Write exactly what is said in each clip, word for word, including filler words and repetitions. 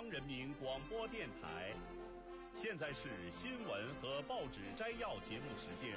央人民广播电台。现在是新闻和报纸摘要节目时间。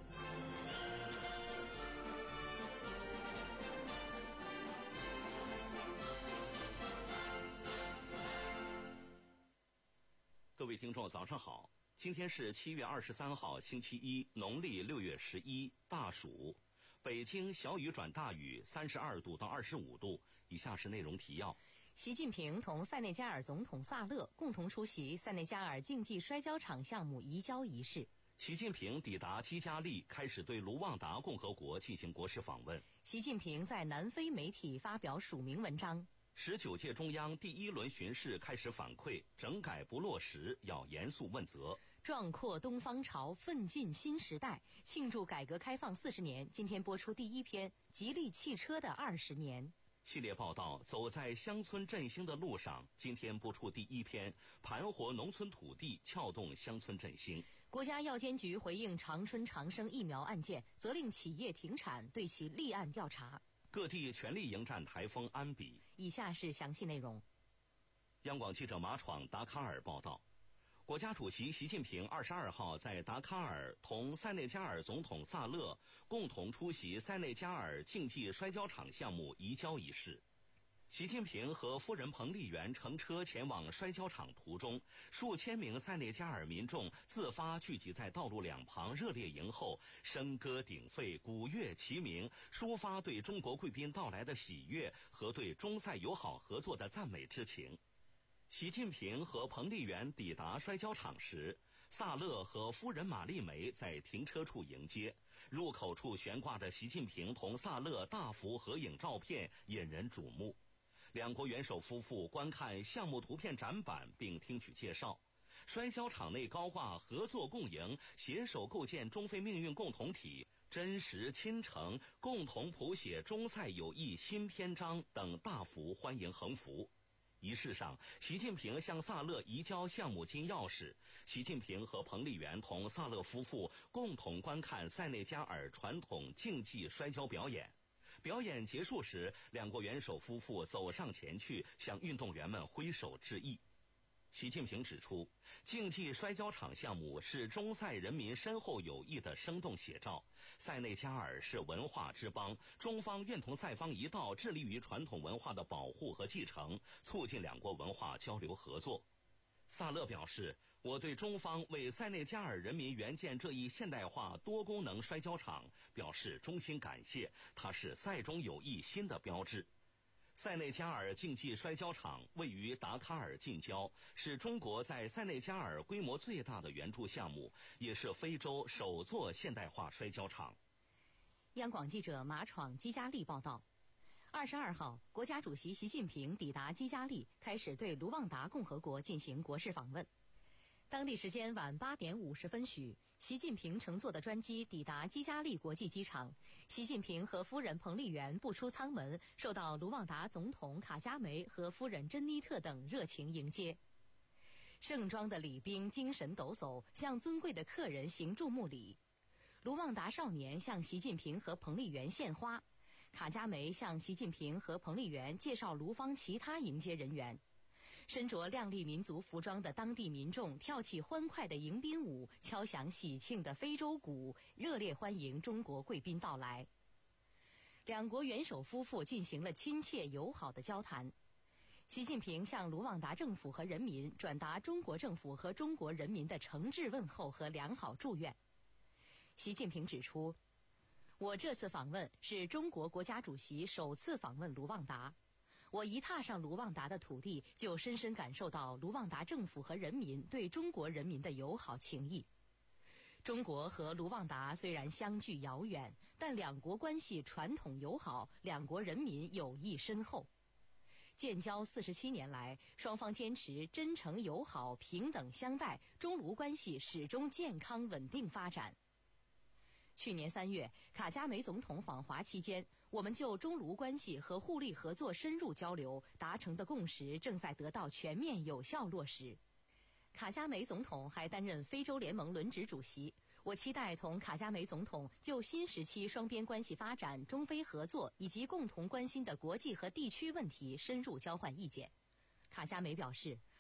各位听众早上好，今天是七月二十三号星期一，农历六月十一，大暑。北京小雨转大雨，三十二度到二十五度。以下是内容提要。 习近平同塞内加尔总统萨勒共同出席塞内加尔竞技摔跤场项目移交仪式。 习近平抵达基加利，开始对卢旺达共和国进行国事访问。 习近平在南非媒体发表署名文章。 十九届中央第一轮巡视开始反馈，整改不落实要严肃问责。 壮阔东方潮，奋进新时代，庆祝改革开放四十年。今天播出第一篇吉利汽车的二十年系列报道，走在乡村振兴的路上。今天播出第一篇盘活农村土地，撬动乡村振兴。 国家药监局回应长春长生疫苗案件，责令企业停产，对其立案调查。 各地全力迎战台风安比。 以下是详细内容。 央广记者马闯达喀尔报道，国家主席习近平二十二号在达喀尔同塞内加尔总统萨勒共同出席塞内加尔竞技摔跤场项目移交仪式。习近平和夫人彭丽媛乘车前往摔跤场途中，数千名塞内加尔民众自发聚集在道路两旁，热烈迎候，笙歌鼎沸，鼓乐齐鸣，抒发对中国贵宾到来的喜悦和对中塞友好合作的赞美之情。习近平和彭丽媛抵达摔跤场时，萨勒和夫人玛丽梅在停车处迎接，入口处悬挂着习近平同萨勒大幅合影照片，引人瞩目。两国元首夫妇观看项目图片展板并听取介绍。摔跤场内高挂合作共赢，携手构建中非命运共同体，真实亲诚，共同谱写中塞友谊新篇章等大幅欢迎横幅。仪式上，习近平向萨勒移交项目金钥匙。习近平和彭丽媛同萨勒夫妇共同观看塞内加尔传统竞技摔跤表演。表演结束时，两国元首夫妇走上前去，向运动员们挥手致意。习近平指出，竞技摔跤场项目是中塞人民深厚友谊的生动写照。塞内加尔是文化之邦，中方愿同塞方一道，致力于传统文化的保护和继承，促进两国文化交流合作。萨勒表示，我对中方为塞内加尔人民援建这一现代化多功能摔跤场表示衷心感谢，它是塞中友谊新的标志。塞内加尔竞技摔跤场位于达喀尔近郊，是中国在塞内加尔规模最大的援助项目，也是非洲首座现代化摔跤场。 央广记者马闯基加利报道，二十二号，国家主席习近平抵达基加利，开始对卢旺达共和国进行国事访问。当地时间晚八点五十分许，习近平乘坐的专机抵达基加利国际机场。习近平和夫人彭丽媛步出舱门，受到卢旺达总统卡加梅和夫人珍妮特等热情迎接。盛装的礼宾精神抖擞，向尊贵的客人行注目礼。卢旺达少年向习近平和彭丽媛献花，卡加梅向习近平和彭丽媛介绍卢方其他迎接人员。身着亮丽民族服装的当地民众跳起欢快的迎宾舞，敲响喜庆的非洲鼓，热烈欢迎中国贵宾到来。两国元首夫妇进行了亲切友好的交谈。习近平向卢旺达政府和人民转达中国政府和中国人民的诚挚问候和良好祝愿。习近平指出，我这次访问是中国国家主席首次访问卢旺达。我一踏上卢旺达的土地，就深深感受到卢旺达政府和人民对中国人民的友好情谊。中国和卢旺达虽然相距遥远，但两国关系传统友好，两国人民友谊深厚。建交四十七年来，双方坚持真诚友好、平等相待，中卢关系始终健康稳定发展。去年三月，卡加梅总统访华期间，我们就中卢关系和互利合作深入交流，达成的共识正在得到全面有效落实。卡加梅总统还担任非洲联盟轮值主席，我期待同卡加梅总统就新时期双边关系发展、中非合作以及共同关心的国际和地区问题深入交换意见。卡加梅表示，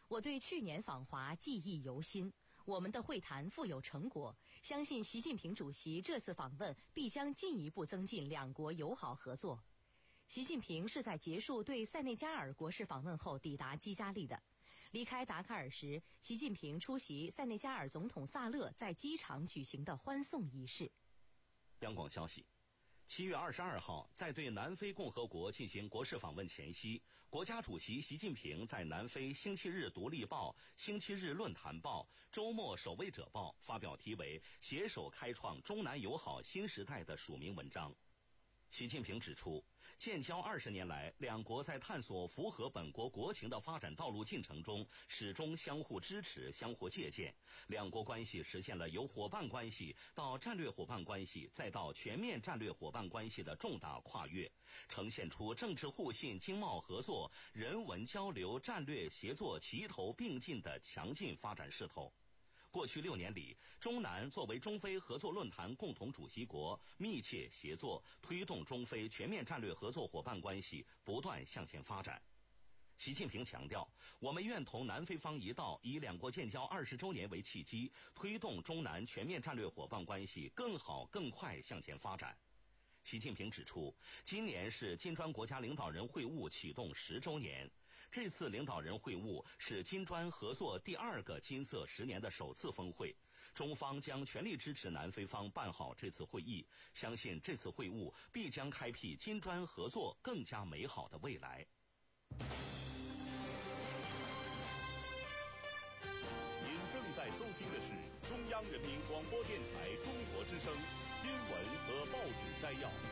我对去年访华记忆犹新。我们的会谈富有成果，相信习近平主席这次访问必将进一步增进两国友好合作。习近平是在结束对塞内加尔国事访问后抵达基加利的。离开达喀尔时，习近平出席塞内加尔总统萨勒在机场举行的欢送仪式。 央广消息，七月二十二号，在对南非共和国进行国事访问前夕，国家主席习近平在南非《星期日独立报》、《星期日论坛报》、《周末守卫者报》发表题为《携手开创中南友好新时代》的署名文章。习近平指出，建交二十年来，两国在探索符合本国国情的发展道路进程中，始终相互支持、相互借鉴。两国关系实现了由伙伴关系到战略伙伴关系，再到全面战略伙伴关系的重大跨越，呈现出政治互信、经贸合作、人文交流、战略协作齐头并进的强劲发展势头。过去六年里，中南作为中非合作论坛共同主席国，密切协作，推动中非全面战略合作伙伴关系不断向前发展。习近平强调，我们愿同南非方一道，以两国建交二十周年为契机，推动中南全面战略伙伴关系更好更快向前发展。习近平指出，今年是金砖国家领导人会晤启动十周年。这次领导人会晤是金砖合作第二个金色十年的首次峰会，中方将全力支持南非方办好这次会议，相信这次会晤必将开辟金砖合作更加美好的未来。 您正在收听的是中央人民广播电台中国之声新闻和报纸摘要。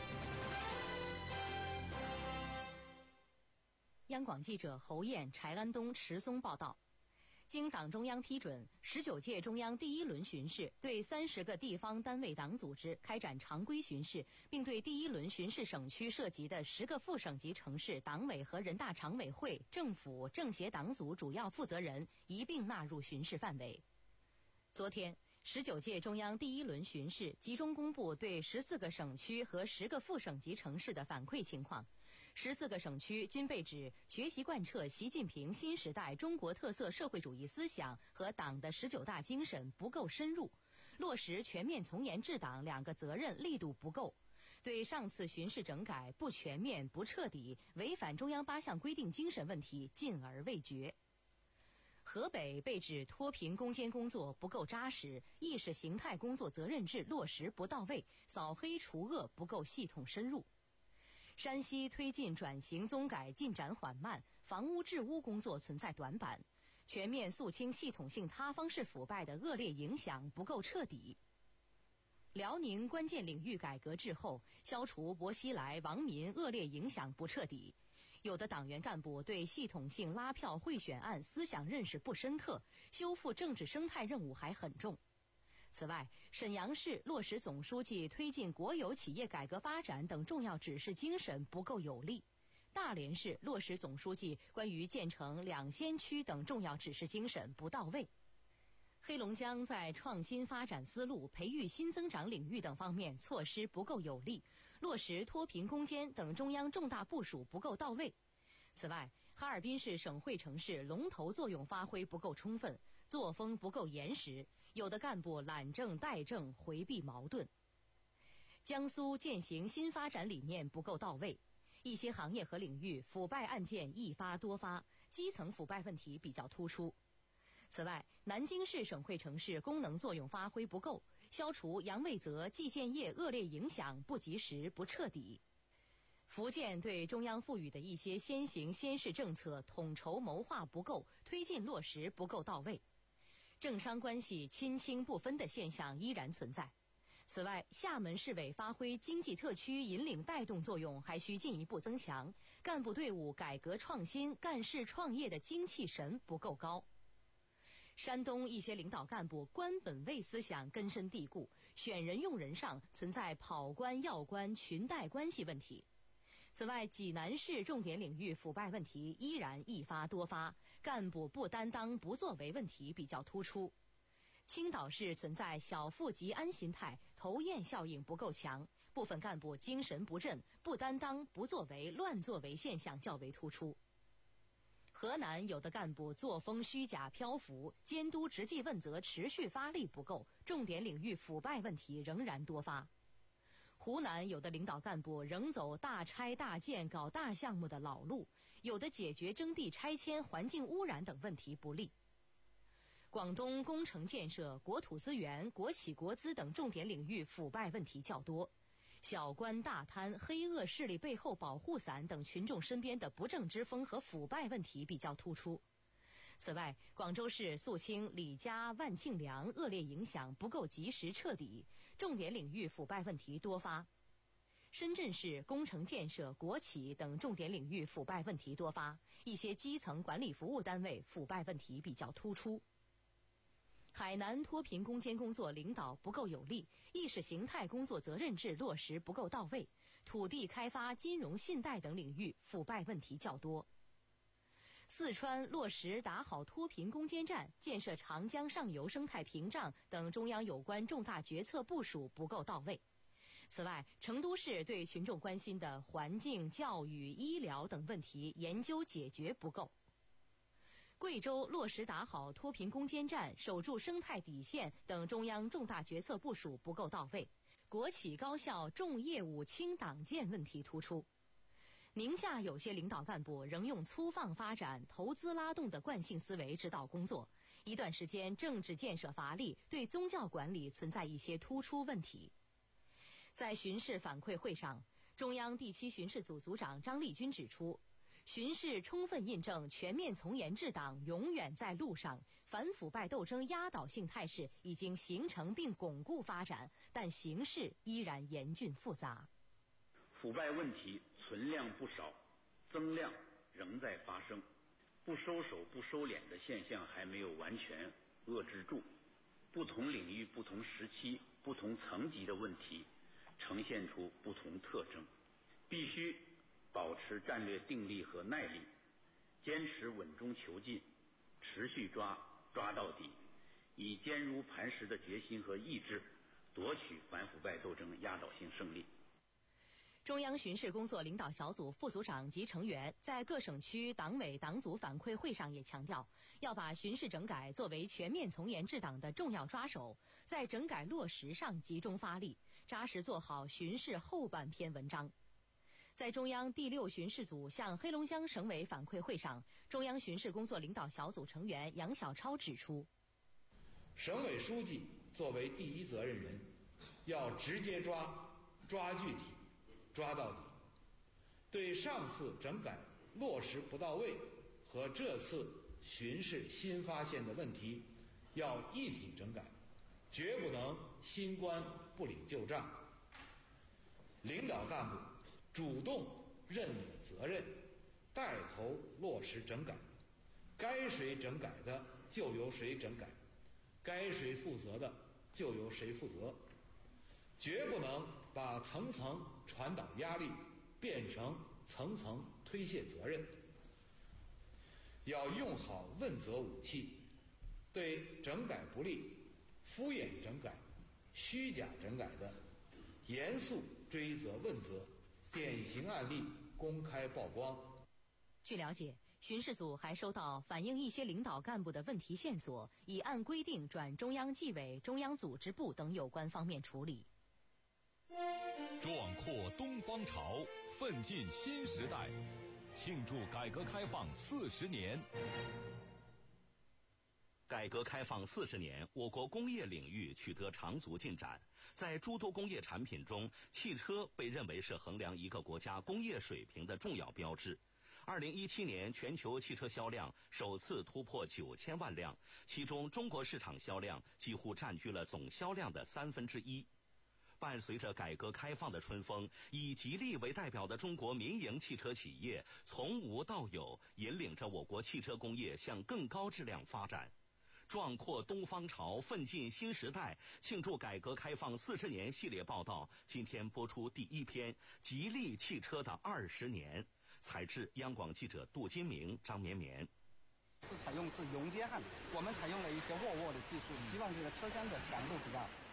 央广记者侯燕、柴安东、池松报道，经党中央批准，十九届中央第一轮巡视对三十个地方单位党组织开展常规巡视，并对第一轮巡视省区涉及的十个副省级城市党委和人大常委会、政府、政协党组主要负责人一并纳入巡视范围。昨天，十九届中央第一轮巡视集中公布对十四个省区和十个副省级城市的反馈情况。十四个省区均被指学习贯彻习近平新时代中国特色社会主义思想和党的十九大精神不够深入，落实全面从严治党两个责任力度不够，对上次巡视整改不全面、不彻底、违反中央八项规定精神问题禁而未决。河北被指脱贫攻坚工作不够扎实，意识形态工作责任制落实不到位，扫黑除恶不够系统深入。山西推进转型综改进展缓慢，房屋治污工作存在短板，全面肃清系统性塌方式腐败的恶劣影响不够彻底。辽宁关键领域改革滞后，消除薄熙来、王民恶劣影响不彻底。有的党员干部对系统性拉票贿选案思想认识不深刻，修复政治生态任务还很重。此外，沈阳市落实总书记推进国有企业改革发展等重要指示精神不够有力；大连市落实总书记关于建成两先区等重要指示精神不到位。黑龙江在创新发展思路、培育新增长领域等方面措施不够有力，落实脱贫攻坚等中央重大部署不够到位。此外，哈尔滨市省会城市龙头作用发挥不够充分，作风不够严实，有的干部懒政怠政，回避矛盾。江苏践行新发展理念不够到位，一些行业和领域腐败案件易发多发，基层腐败问题比较突出。此外，南京市省会城市功能作用发挥不够，消除杨卫泽蓟县业恶劣影响不及时、不彻底。福建对中央赋予的一些先行先试政策统筹谋划不够，推进落实不够到位。政商关系亲清不分的现象依然存在。此外，厦门市委发挥经济特区引领带动作用还需进一步增强，干部队伍改革创新、干事创业的精气神不够高。山东一些领导干部官本位思想根深蒂固，选人用人上存在跑官要官裙带关系问题。此外，济南市重点领域腐败问题依然易发多发，干部不担当不作为问题比较突出。青岛市存在小富即安心态，头雁效应不够强，部分干部精神不振、不担当、不作为、乱作为现象较为突出。 河南有的干部作风虚假漂浮，监督执纪问责持续发力不够，重点领域腐败问题仍然多发。湖南有的领导干部仍走大拆大建、搞大项目的老路，有的解决征地拆迁、环境污染等问题不力。广东工程建设、国土资源、国企国资等重点领域腐败问题较多，小官大贪、黑恶势力背后保护伞等群众身边的不正之风和腐败问题比较突出。此外，广州市肃清李家、万庆良恶劣影响不够及时彻底，重点领域腐败问题多发。深圳市工程建设、国企等重点领域腐败问题多发，一些基层管理服务单位腐败问题比较突出。海南脱贫攻坚工作领导不够有力，意识形态工作责任制落实不够到位，土地开发、金融信贷等领域腐败问题较多。四川落实打好脱贫攻坚战、建设长江上游生态屏障等中央有关重大决策部署不够到位。此外，成都市对群众关心的环境、教育、医疗等问题研究解决不够。贵州落实打好脱贫攻坚战、守住生态底线等中央重大决策部署不够到位，国企高校重业务轻党建问题突出。宁夏有些领导干部仍用粗放发展、投资拉动的惯性思维指导工作，一段时间政治建设乏力，对宗教管理存在一些突出问题。在巡视反馈会上，中央第七巡视组组长张立军指出，巡视充分印证全面从严治党永远在路上，反腐败斗争压倒性态势已经形成并巩固发展，但形势依然严峻复杂。 腐败问题存量不少，增量仍在发生，不收手不收敛的现象还没有完全遏制住。不同领域、不同时期、不同层级的问题呈现出不同特征，必须保持战略定力和耐力，坚持稳中求进，持续抓抓到底，以坚如磐石的决心和意志夺取反腐败斗争压倒性胜利。 中央巡视工作领导小组副组长及成员在各省区党委党组反馈会上也强调，要把巡视整改作为全面从严治党的重要抓手，在整改落实上集中发力，扎实做好巡视后半篇文章。在中央第六巡视组向黑龙江省委反馈会上，中央巡视工作领导小组成员杨晓超指出， 省委书记作为第一责任人，要直接抓、抓具体、抓到底，对上次整改落实不到位和这次巡视新发现的问题，要一体整改，绝不能新官不领旧账。领导干部主动认领责任，带头落实整改，该谁整改的就由谁整改，该谁负责的就由谁负责，绝不能把层层传导压力变成层层推卸责任。要用好问责武器，对整改不力、敷衍整改、虚假整改的，严肃追责问责，典型案例公开曝光。 据了解，巡视组还收到反映一些领导干部的问题线索，已按规定转中央纪委、中央组织部等有关方面处理。 壮阔东方潮，奋进新时代，庆祝改革开放四十年。 改革开放四十年，我国工业领域取得长足进展。在诸多工业产品中，汽车被认为是衡量一个国家工业水平的重要标志。二零一七年，全球汽车销量首次突破九千万辆，其中中国市场销量几乎占据了总销量的三分之一。伴随着改革开放的春风，以吉利为代表的中国民营汽车企业从无到有，引领着我国汽车工业向更高质量发展。壮阔东方潮，奋进新时代，庆祝改革开放四十年系列报道今天播出第一篇，吉利汽车的二十年。采制央广记者杜金明、张绵绵。 是采用是熔接焊，我们采用了一些沃沃的技术，希望这个车厢的强度比较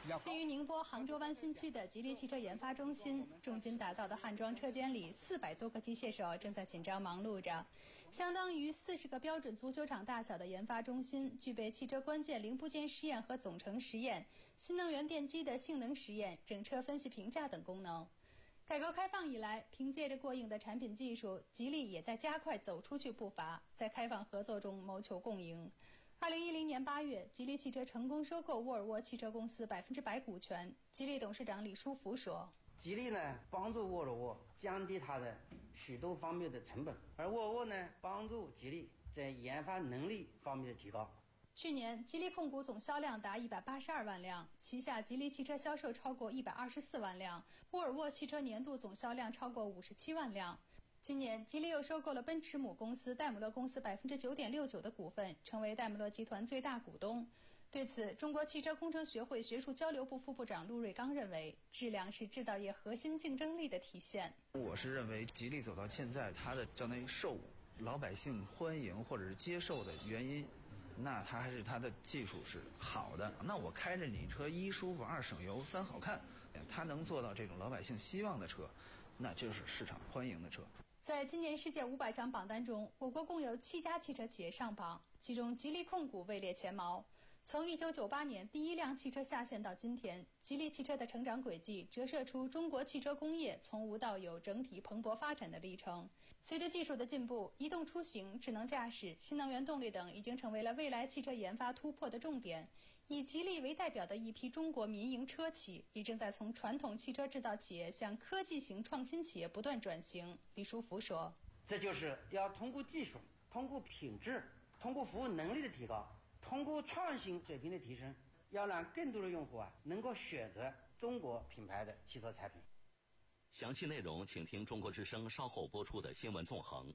位于宁波杭州湾新区的吉利汽车研发中心，重金打造的焊装车间里，四百多个机械手正在紧张忙碌着。相当于四十个标准足球场大小的研发中心，具备汽车关键零部件试验和总成实验、新能源电机的性能实验、整车分析评价等功能。改革开放以来，凭借着过硬的产品技术，吉利也在加快走出去步伐，在开放合作中谋求共赢。二零一零年八月，吉利汽车成功收购沃尔沃汽车公司百分之百股权。吉利董事长李书福说：“ 吉利呢，帮助沃尔沃降低它的许多方面的成本，而沃尔沃呢，帮助吉利在研发能力方面的提高。” 去年，吉利控股总销量达一百八十二万辆，旗下吉利汽车销售超过一百二十四万辆，沃尔沃汽车年度总销量超过五十七万辆。今年，吉利又收购了奔驰母公司戴姆勒公司百分之九点六九的股份，成为戴姆勒集团最大股东。对此，中国汽车工程学会学术交流部副部长陆瑞刚认为，质量是制造业核心竞争力的体现。 我是认为，吉利走到现在，它的相当于受老百姓欢迎或者是接受的原因，那它还是它的技术是好的。那我开着你车，一舒服，二省油，三好看，它能做到这种老百姓希望的车，那就是市场欢迎的车。 在今年世界五百强榜单中，我国共有七家汽车企业上榜，其中吉利控股位列前茅。从一九九八年第一辆汽车下线到今天，吉利汽车的成长轨迹折射出中国汽车工业从无到有整体蓬勃发展的历程。随着技术的进步，移动出行、智能驾驶、新能源动力等已经成为了未来汽车研发突破的重点。以吉利为代表的一批中国民营车企，也正在从传统汽车制造企业向科技型创新企业不断转型。李书福说：“ 这就是要通过技术、通过品质、通过服务能力的提高，通过创新水平的提升，要让更多的用户啊能够选择中国品牌的汽车产品。” 详细内容请听中国之声稍后播出的新闻纵横。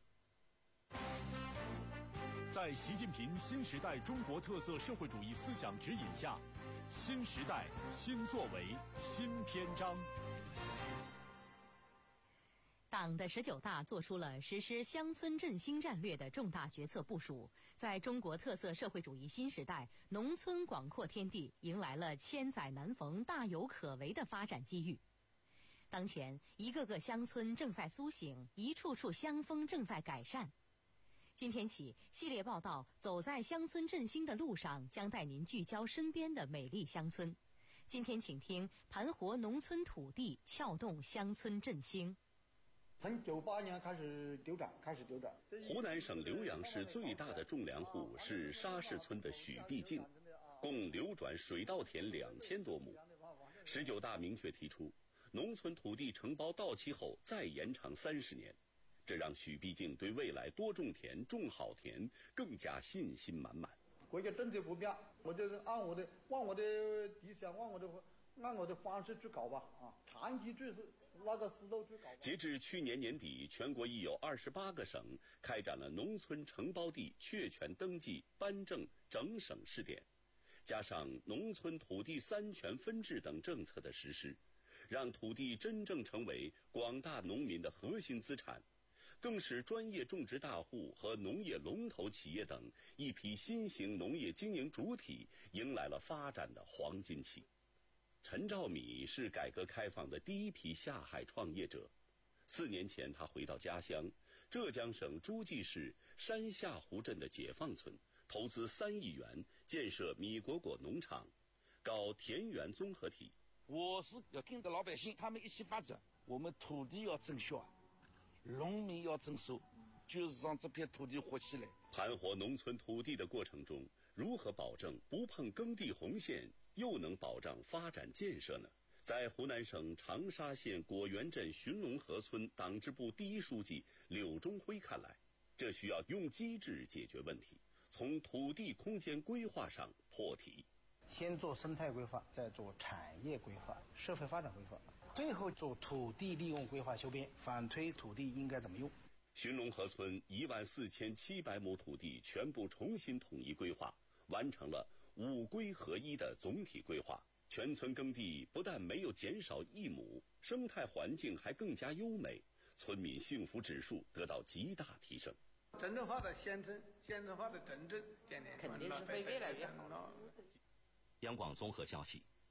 在习近平新时代中国特色社会主义思想指引下，新时代新作为新篇章。 党的十九大作出了实施乡村振兴战略的重大决策部署，在中国特色社会主义新时代农村广阔天地迎来了千载难逢、大有可为的发展机遇。当前，一个个乡村正在苏醒，一处处乡风正在改善。今天起，系列报道《走在乡村振兴的路上》将带您聚焦身边的美丽乡村。今天请听盘活农村土地，撬动乡村振兴。 从九八年开始丢转，开始丢转。 湖南省浏阳市最大的种粮户是沙市村的许必静，共流转水稻田两千多亩。十九大明确提出，农村土地承包到期后再延长三十年。这让许必静对未来多种田、种好田更加信心满满。 国家政策不变，我就是按我的、按我的理想、按我的、按我的方式去搞吧。啊，长期就是那个思路去搞。 截至去年年底，全国已有二十八个省开展了农村承包地确权登记、颁证、整省试点，加上农村土地三权分置等政策的实施，让土地真正成为广大农民的核心资产。更使专业种植大户和农业龙头企业等一批新型农业经营主体迎来了发展的黄金期。陈兆米是改革开放的第一批下海创业者。四年前，他回到家乡浙江省诸暨市山下湖镇的解放村，投资三亿元建设米果果农场，搞田园综合体。 我是要跟着老百姓他们一起发展，我们土地要增效，农民要增收，就是让这片土地活起来。 盘活农村土地的过程中，如何保证不碰耕地红线，又能保障发展建设呢？在湖南省长沙县果园镇寻龙河村党支部第一书记柳中辉看来，这需要用机制解决问题，从土地空间规划上破题。 先做生态规划，再做产业规划、社会发展规划，最后做土地利用规划修编，反推土地应该怎么用。 寻龙河村一万四千七百亩土地全部重新统一规划，完成了五规合一的总体规划。全村耕地不但没有减少一亩，生态环境还更加优美，村民幸福指数得到极大提升。 真正化的县城、县城化的城镇， 肯定是会越来越好。 央广综合消息，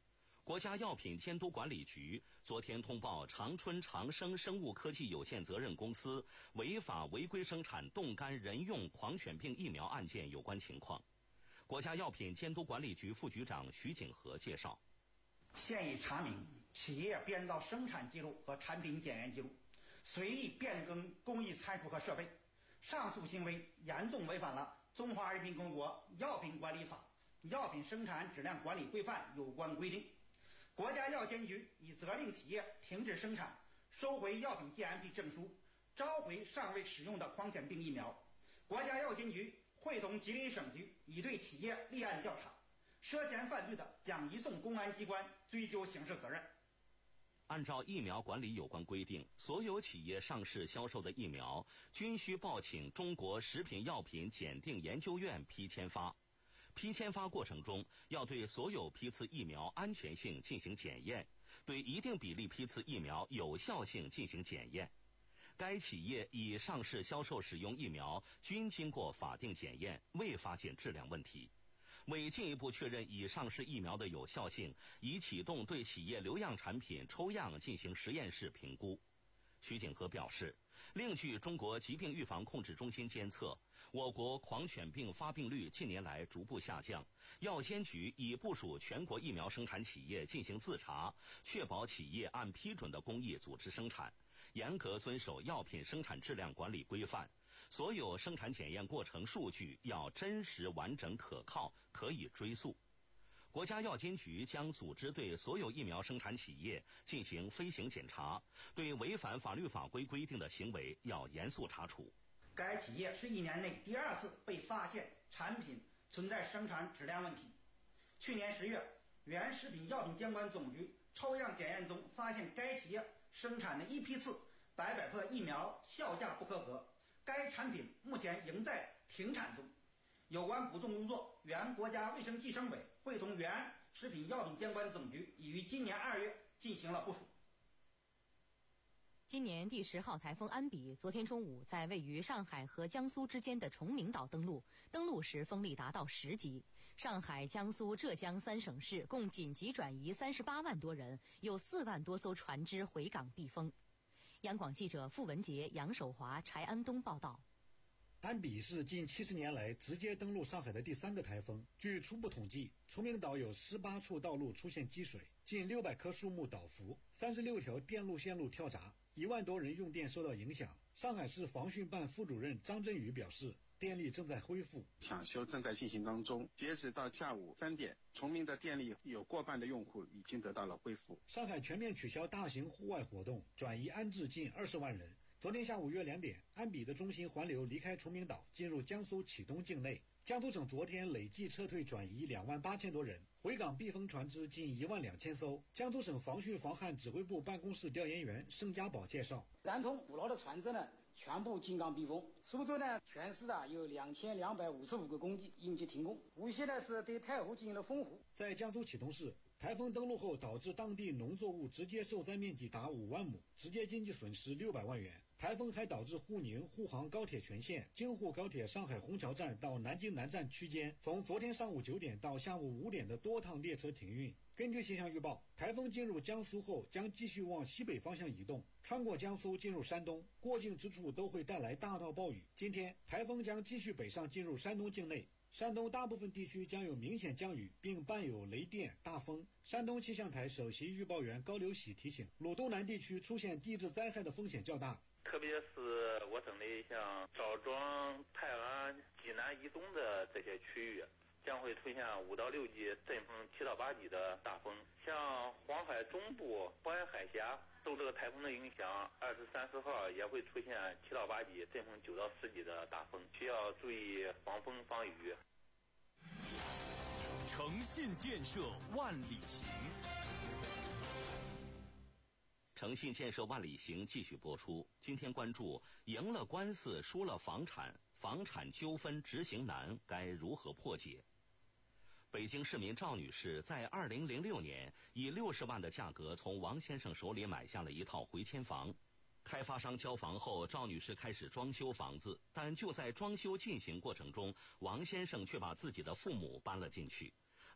国家药品监督管理局昨天通报长春长生生物科技有限责任公司违法违规生产冻干人用狂犬病疫苗案件有关情况。国家药品监督管理局副局长徐景和介绍， 现已查明企业编造生产记录和产品检验记录，随意变更工艺参数和设备，上述行为严重违反了《中华人民共和国药品管理法》、药品生产质量管理规范有关规定。国家药监局已责令企业停止生产，收回药品 G M P 证书，召回尚未使用的狂犬病疫苗。国家药监局会同吉林省局已对企业立案调查，涉嫌犯罪的将移送公安机关追究刑事责任。 按照疫苗管理有关规定，所有企业上市销售的疫苗均需报请中国食品药品检定研究院批签发。批签发过程中，要对所有批次疫苗安全性进行检验，对一定比例批次疫苗有效性进行检验。该企业已上市销售使用疫苗均经过法定检验，未发现质量问题。为进一步确认已上市疫苗的有效性，已启动对企业留样产品抽样进行实验室评估。徐景和表示，另据中国疾病预防控制中心监测，我国狂犬病发病率近年来逐步下降。药监局已部署全国疫苗生产企业进行自查，确保企业按批准的工艺组织生产，严格遵守药品生产质量管理规范。所有生产检验过程数据要真实、完整、可靠，可以追溯。国家药监局将组织对所有疫苗生产企业进行飞行检查，对违反法律法规规定的行为要严肃查处。 该企业是一年内第二次被发现产品存在生产质量问题。去年十月，原食品药品监管总局抽样检验中发现该企业生产的一批次百百克疫苗效价不合格，该产品目前仍在停产中。有关补充工作，原国家卫生计生委会同原食品药品监管总局已于今年二月进行了部署。 今年第十号台风安比昨天中午在位于上海和江苏之间的崇明岛登陆，登陆时风力达到十级。上海、江苏、浙江三省市共紧急转移三十八万多人，有四万多艘船只回港避风。央广记者付文杰、杨守华、柴安东报道。 安比是近七十年来直接登陆上海的第三个台风。据初步统计，崇明岛有十八处道路出现积水，近六百棵树木倒伏，三十六条电路线路跳闸，一万多人用电受到影响。上海市防汛办副主任张振宇表示，电力正在恢复， 抢修正在进行当中。截止到下午三点，崇明的电力有过半的用户已经得到了恢复。 上海全面取消大型户外活动，转移安置近二十万人。昨天下午约两点，安比的中心环流离开崇明岛，进入江苏启东境内。江苏省昨天累计撤退转移两万八千多人，回港避风船只近一万两千艘。江苏省防汛防旱指挥部办公室调研员盛家宝介绍， 南通捕捞的船只呢，全部进港避风。苏州呢，全市啊有两千两百五十五个工地应急停工。无锡呢是对太湖进行了封湖。 在江苏启东市，台风登陆后导致当地农作物直接受灾面积达五万亩，直接经济损失六百万元。台风还导致沪宁沪杭高铁全线、京沪高铁上海虹桥站到南京南站区间，从昨天上午九点到下午五点的多趟列车停运。根据气象预报，台风进入江苏后将继续往西北方向移动，穿过江苏进入山东，过境之处都会带来大到暴雨。今天，台风将继续北上进入山东境内。山东大部分地区将有明显降雨，并伴有雷电、大风。山东气象台首席预报员高刘喜提醒，鲁东南地区出现地质灾害的风险较大， 特别是我省内像枣庄、泰安、济南以东的这些区域，将会出现五到六级阵风、七到八级的大风。像黄海中部、渤海海峡受这个台风的影响，二十三十号也会出现七到八级阵风、九到十级的大风，需要注意防风防雨。 诚信建设万里行。 诚信建设万里行继续播出。今天关注赢了官司输了房产，房产纠纷执行难，该如何破解？北京市民赵女士在二零零六年以六十万的价格从王先生手里买下了一套回迁房。开发商交房后，赵女士开始装修房子，但就在装修进行过程中，王先生却把自己的父母搬了进去。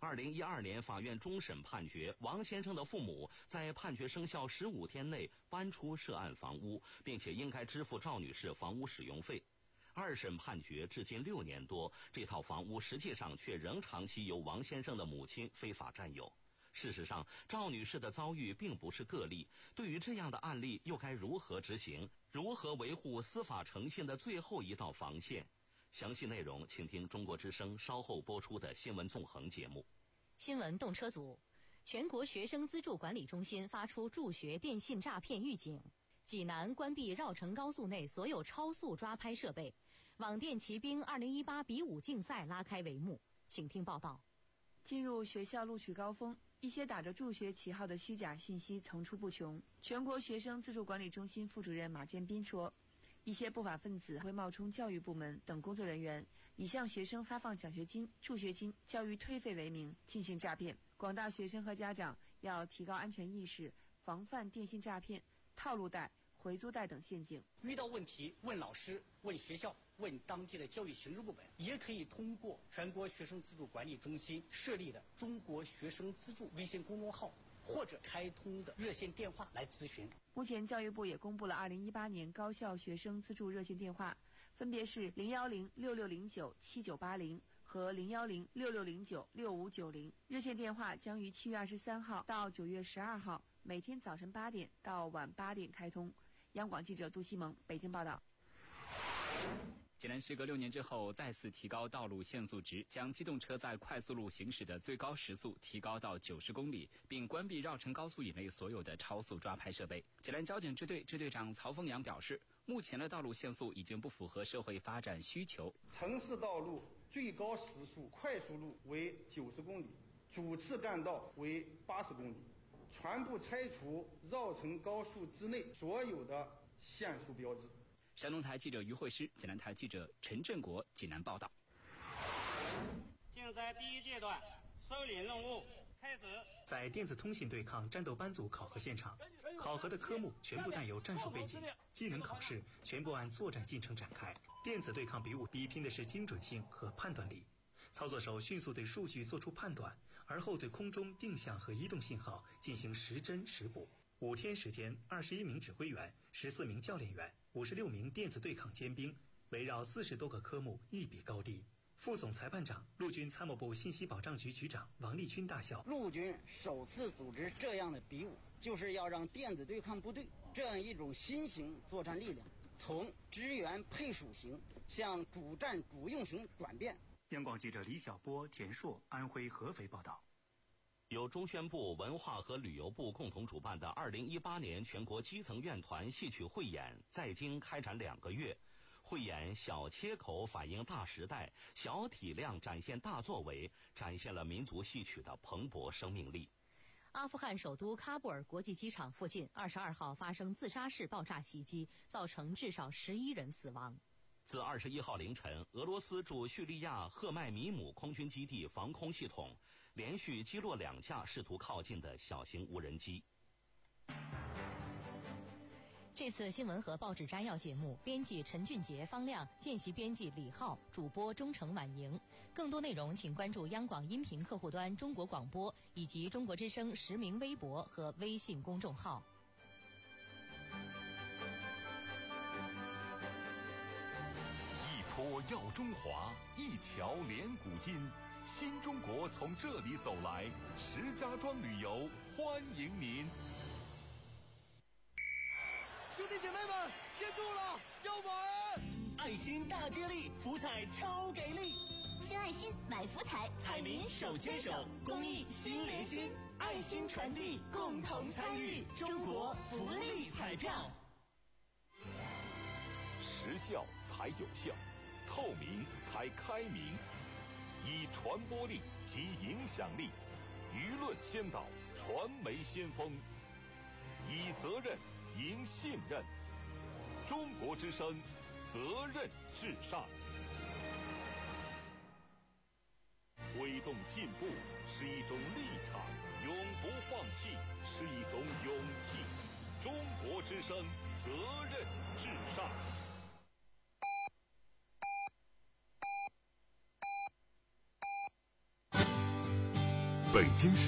二零一二年，法院终审判决王先生的父母在判决生效十五天内搬出涉案房屋，并且应该支付赵女士房屋使用费。二审判决至今六年多，这套房屋实际上却仍长期由王先生的母亲非法占有。事实上，赵女士的遭遇并不是个例，对于这样的案例又该如何执行？如何维护司法诚信的最后一道防线？详细内容请听中国之声稍后播出的新闻纵横节目。 新闻动车组，全国学生资助管理中心发出助学电信诈骗预警。济南关闭绕城高速内所有超速抓拍设备。网店骑兵二零一八比武竞赛拉开帷幕，请听报道。 进入学校录取高峰，一些打着助学旗号的虚假信息层出不穷。全国学生资助管理中心副主任马建斌说，一些不法分子会冒充教育部门等工作人员，以向学生发放奖学金、助学金、教育退费为名进行诈骗。广大学生和家长要提高安全意识，防范电信诈骗、套路贷、回租贷等陷阱。 遇到问题问老师、问学校、问当地的教育行政部门，也可以通过全国学生资助管理中心设立的中国学生资助微信公众号或者开通的热线电话来咨询。 目前教育部也公布了二零一八年高校学生资助热线电话，分别是零幺零六六零九七九八零和零幺零六六零九六五九零。热线电话将于七月二十三号到九月十二号每天早晨八点到晚八点开通。央广记者杜西蒙北京报道。 济南时隔六年之后再次提高道路限速值，将机动车在快速路行驶的最高时速提高到九十公里，并关闭绕城高速以内所有的超速抓拍设备。济南交警支队支队长曹峰阳表示，目前的道路限速已经不符合社会发展需求。 城市道路最高时速快速路为九十公里，主次干道为八十公里，全部拆除绕城高速之内所有的限速标志。 山东台记者于慧诗，济南台记者陈振国济南报道。 现在第一阶段收敛任务开始。 在电子通信对抗战斗班组考核现场，考核的科目全部带有战术背景，技能考试全部按作战进程展开。电子对抗比武比拼的是精准性和判断力，操作手迅速对数据做出判断，而后对空中定向和移动信号进行时侦时捕。五天时间，二十一名指挥员、十四名教练员、五十六名电子对抗尖兵，围绕四十多个科目一比高低。副总裁判长、陆军参谋部信息保障局局长王立军大校： 陆军首次组织这样的比武，就是要让电子对抗部队这样一种新型作战力量，从支援配属型向主战主用型转变。 央广记者李晓波、田硕，安徽合肥报道。 由中宣部、文化和旅游部共同主办的二零一八年全国基层院团戏曲汇演在京开展两个月。汇演小切口反映大时代，小体量展现大作为，展现了民族戏曲的蓬勃生命力。 阿富汗首都喀布尔国际机场附近二十二号发生自杀式爆炸袭击，造成至少十一人死亡。 自二十一号凌晨，俄罗斯驻叙利亚赫迈米姆空军基地防空系统连续击落两架试图靠近的小型无人机。 这次新闻和报纸摘要节目，编辑陈俊杰、方亮，见习编辑李浩，主播钟诚、婉莹。更多内容请关注央广音频客户端中国广播以及中国之声实名微博和微信公众号。 一波耀中华，一桥连古今。新中国从这里走来，石家庄旅游欢迎您。 兄弟姐妹们，接住了，要玩！爱心大接力，福彩超给力！ 新爱心买福彩，彩民手牵手，公益心连心，爱心传递，共同参与，中国福利彩票。 时效才有效，透明才开明，以传播力及影响力，舆论先导，传媒先锋，以责任赢信任，中国之声，责任至上。推动进步是一种立场，永不放弃是一种勇气。中国之声，责任至上。 北京市